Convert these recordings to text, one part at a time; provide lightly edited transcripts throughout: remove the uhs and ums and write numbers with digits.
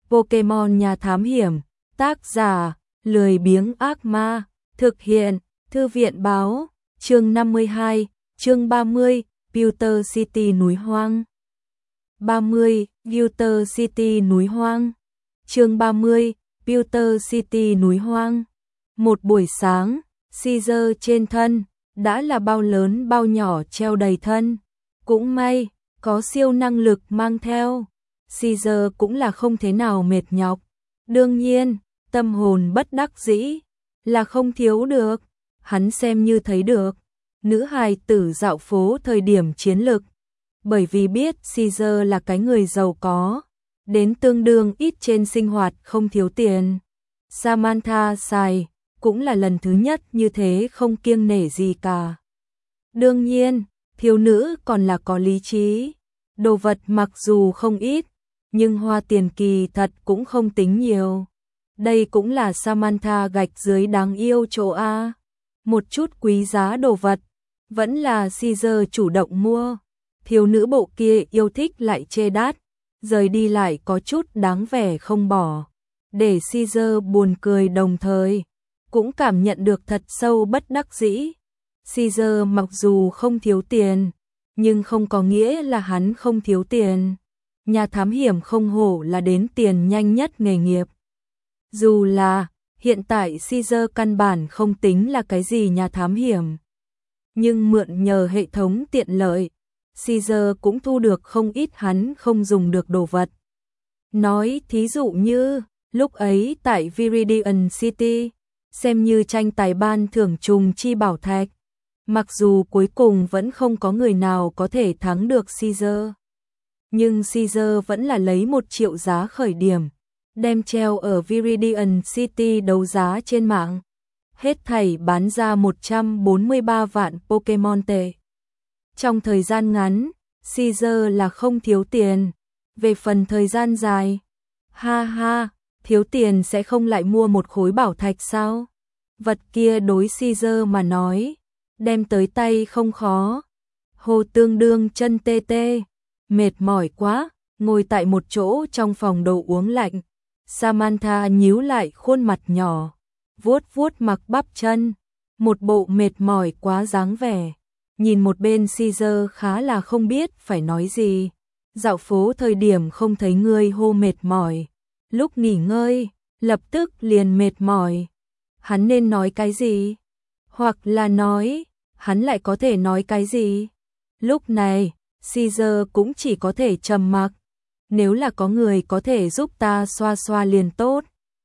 Pokemon Nhà Thám Hiểm, tác giả, lười biếng ác ma, thực hiện, Thư viện báo, chương 52, chương 30, Pewter City núi hoang. 30, Pewter City núi hoang. Chương 30, Pewter City núi hoang. Một buổi sáng, Caesar trên thân, đã là bao lớn bao nhỏ treo đầy thân. Cũng may, có siêu năng lực mang theo. Caesar cũng là không thế nào mệt nhọc. Đương nhiên, tâm hồn bất đắc dĩ là không thiếu được. Hắn xem như thấy được nữ hài tử dạo phố thời điểm chiến lực. Bởi vì biết Caesar là cái người giàu có, đến tương đương ít trên sinh hoạt không thiếu tiền. Samantha xài, cũng là lần thứ nhất như thế không kiêng nể gì cả. Đương nhiên, thiếu nữ còn là có lý trí. Đồ vật mặc dù không ít, nhưng hoa tiền kỳ thật cũng không tính nhiều. Đây cũng là Samantha gạch dưới đáng yêu chỗ A. Một chút quý giá đồ vật, vẫn là Caesar chủ động mua. Thiếu nữ bộ kia yêu thích lại chê đắt, rời đi lại có chút đáng vẻ không bỏ. Để Caesar buồn cười đồng thời, cũng cảm nhận được thật sâu bất đắc dĩ. Caesar mặc dù không thiếu tiền, nhưng không có nghĩa là hắn không thiếu tiền. Nhà thám hiểm không hổ là đến tiền nhanh nhất nghề nghiệp. Dù là, hiện tại Caesar căn bản không tính là cái gì nhà thám hiểm. Nhưng mượn nhờ hệ thống tiện lợi, Caesar cũng thu được không ít hắn không dùng được đồ vật. Nói thí dụ như, lúc ấy tại Viridian City, xem như tranh tài ban thưởng trùng chi bảo thạch. Mặc dù cuối cùng vẫn không có người nào có thể thắng được Caesar. Nhưng Caesar vẫn là lấy 1 triệu giá khởi điểm, đem treo ở Viridian City đấu giá trên mạng. Hết thảy bán ra 143 vạn Pokemon tệ. Trong thời gian ngắn, Caesar là không thiếu tiền. Về phần thời gian dài, ha ha, thiếu tiền sẽ không lại mua một khối bảo thạch sao? Vật kia đối Caesar mà nói, đem tới tay không khó. Hồ tương đương chân tê tê, mệt mỏi quá, ngồi tại một chỗ trong phòng đồ uống lạnh. Samantha nhíu lại khuôn mặt nhỏ, vuốt vuốt mặc bắp chân, một bộ mệt mỏi quá dáng vẻ. Nhìn một bên Caesar khá là không biết phải nói gì. Dạo phố thời điểm không thấy ngươi hô mệt mỏi, lúc nghỉ ngơi, lập tức liền mệt mỏi. Hắn nên nói cái gì? Hoặc là nói, hắn lại có thể nói cái gì? Lúc này, Caesar cũng chỉ có thể trầm mặc. Nếu là có người có thể giúp ta xoa xoa liền tốt.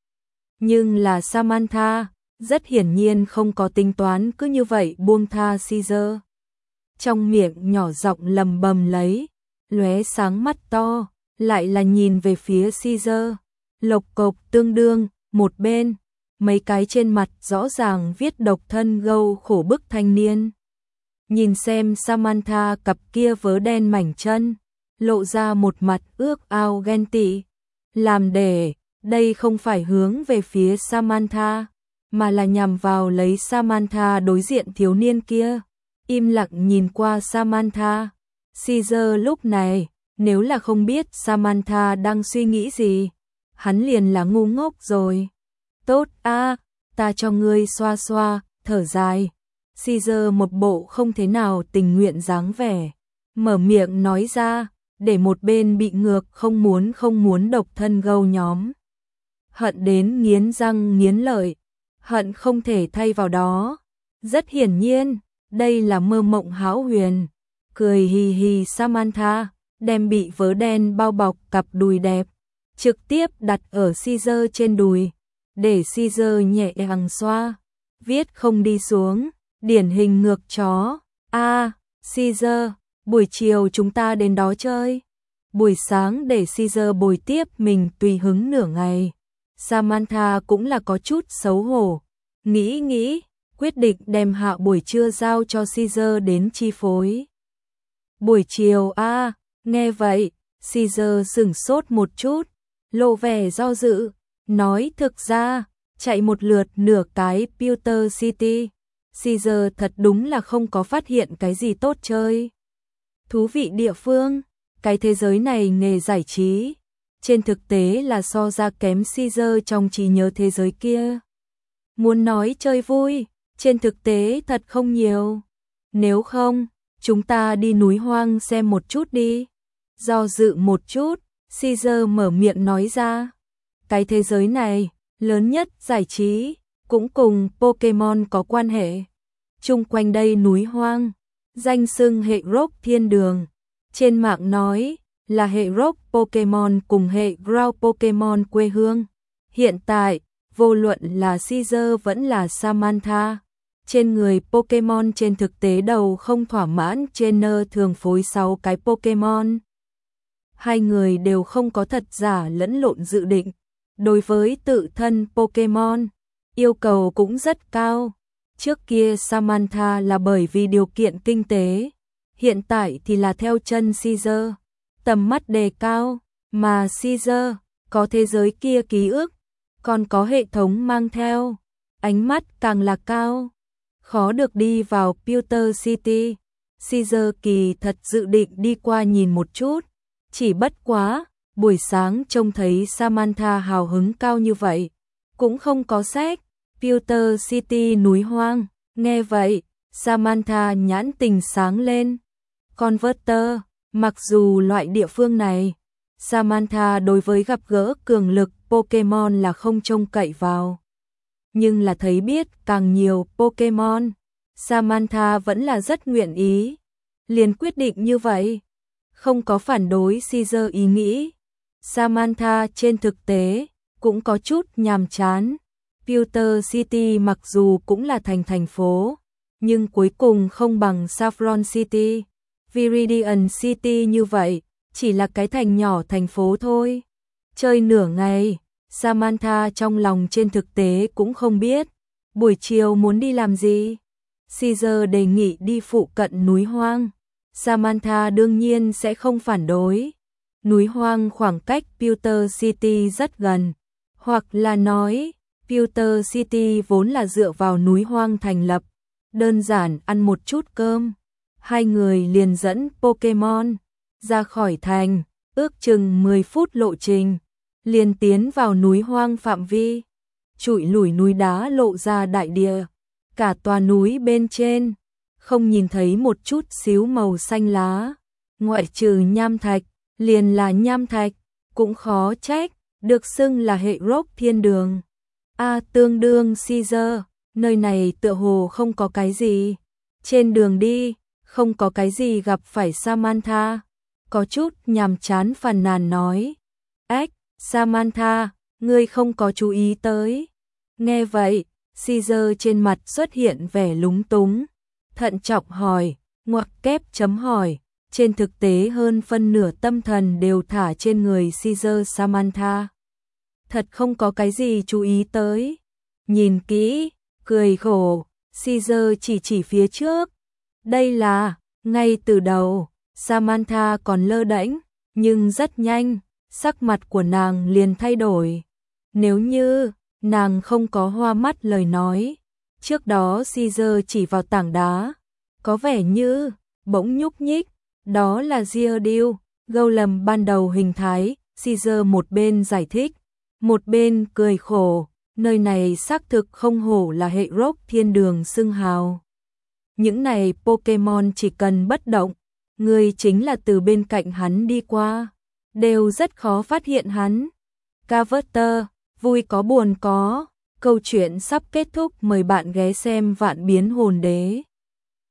Nhưng là Samantha, rất hiển nhiên không có tính toán cứ như vậy buông tha Caesar. Trong miệng nhỏ giọng lầm bầm lấy, lóe sáng mắt to, lại là nhìn về phía Caesar. Lộc cộc tương đương, một bên, mấy cái trên mặt rõ ràng viết độc thân gâu khổ bức thanh niên. Nhìn xem Samantha cặp kia vớ đen mảnh chân, lộ ra một mặt ước ao ghen tị. Làm để, đây không phải hướng về phía Samantha, mà là nhằm vào lấy Samantha đối diện thiếu niên kia. Im lặng nhìn qua Samantha. Caesar lúc này, nếu là không biết Samantha đang suy nghĩ gì, hắn liền là ngu ngốc rồi. Tốt a, ta cho ngươi xoa xoa, thở dài. Caesar một bộ không thế nào tình nguyện dáng vẻ, mở miệng nói ra, để một bên bị ngược không muốn độc thân gâu nhóm. Hận đến nghiến răng nghiến lợi, hận không thể thay vào đó. Rất hiển nhiên, đây là mơ mộng hão huyền. Cười hì hì Samantha, đem bị vớ đen bao bọc cặp đùi đẹp, trực tiếp đặt ở Caesar trên đùi, để Caesar nhẹ nhàng xoa, viết không đi xuống, điển hình ngược chó. A, Caesar, buổi chiều chúng ta đến đó chơi. Buổi sáng để Caesar bồi tiếp mình tùy hứng nửa ngày. Samantha cũng là có chút xấu hổ, nghĩ, quyết định đem hạ buổi trưa giao cho Caesar đến chi phối. Buổi chiều a, nghe vậy, Caesar sửng sốt một chút, lộ vẻ do dự, nói thực ra, chạy một lượt nửa cái Pewter City, Caesar thật đúng là không có phát hiện cái gì tốt chơi. Thú vị địa phương, cái thế giới này nghề giải trí, trên thực tế là so ra kém Caesar trong trí nhớ thế giới kia. Muốn nói chơi vui, trên thực tế thật không nhiều. Nếu không, chúng ta đi núi hoang xem một chút đi. Do dự một chút, Caesar mở miệng nói ra. Cái thế giới này, lớn nhất giải trí, cũng cùng Pokémon có quan hệ. Chung quanh đây núi hoang, danh xưng hệ rock thiên đường. Trên mạng nói là hệ rock Pokémon cùng hệ ground Pokémon quê hương. Hiện tại, vô luận là Caesar vẫn là Samantha, trên người Pokémon trên thực tế đầu không thỏa mãn, trainer thường phối 6 cái Pokémon. Hai người đều không có thật giả lẫn lộn dự định. Đối với tự thân Pokémon, yêu cầu cũng rất cao. Trước kia Samantha là bởi vì điều kiện kinh tế, hiện tại thì là theo chân Caesar, tầm mắt đề cao, mà Caesar có thế giới kia ký ức, còn có hệ thống mang theo, ánh mắt càng là cao, khó được đi vào Pewter City. Caesar kỳ thật dự định đi qua nhìn một chút, chỉ bất quá, buổi sáng trông thấy Samantha hào hứng cao như vậy, cũng không có sách. Pewter City núi hoang, nghe vậy, Samantha nhãn tình sáng lên. Converter, mặc dù loại địa phương này, Samantha đối với gặp gỡ cường lực Pokémon là không trông cậy vào. Nhưng là thấy biết càng nhiều Pokémon, Samantha vẫn là rất nguyện ý. Liền quyết định như vậy, không có phản đối Caesar ý nghĩ. Samantha trên thực tế cũng có chút nhàm chán. Pewter City mặc dù cũng là thành phố, nhưng cuối cùng không bằng Saffron City, Viridian City như vậy, chỉ là cái thành nhỏ thành phố thôi. Chơi nửa ngày, Samantha trong lòng trên thực tế cũng không biết, buổi chiều muốn đi làm gì. Caesar đề nghị đi phụ cận núi hoang, Samantha đương nhiên sẽ không phản đối. Núi hoang khoảng cách Pewter City rất gần, hoặc là nói, Pewter City vốn là dựa vào núi hoang thành lập, đơn giản ăn một chút cơm. Hai người liền dẫn Pokémon ra khỏi thành, ước chừng 10 phút lộ trình, liền tiến vào núi hoang phạm vi. Trụi lủi núi đá lộ ra đại địa, cả tòa núi bên trên không nhìn thấy một chút xíu màu xanh lá, ngoại trừ nham thạch, liền là nham thạch, cũng khó trách được xưng là hệ rock thiên đường. Tương đương Caesar, nơi này tựa hồ không có cái gì. Trên đường đi, không có cái gì gặp phải Samantha, có chút nhàm chán phàn nàn nói. Samantha, ngươi không có chú ý tới. Nghe vậy, Caesar trên mặt xuất hiện vẻ lúng túng, thận trọng hỏi, ngoặc kép chấm hỏi, trên thực tế hơn phân nửa tâm thần đều thả trên người Caesar. Samantha thật không có cái gì chú ý tới. Nhìn kỹ, cười khổ, Caesar chỉ phía trước. Đây là, ngay từ đầu, Samantha còn lơ đễnh, nhưng rất nhanh, sắc mặt của nàng liền thay đổi. Nếu như, nàng không có hoa mắt lời nói, trước đó Caesar chỉ vào tảng đá, có vẻ như, bỗng nhúc nhích, đó là Geodude, Golem ban đầu hình thái. Caesar một bên giải thích, một bên cười khổ, nơi này xác thực không hổ là hệ rock thiên đường xưng hào. Những này Pokémon chỉ cần bất động, người chính là từ bên cạnh hắn đi qua, đều rất khó phát hiện hắn. Converter, vui có buồn có, câu chuyện sắp kết thúc, mời bạn ghé xem Vạn Biến Hồn Đế.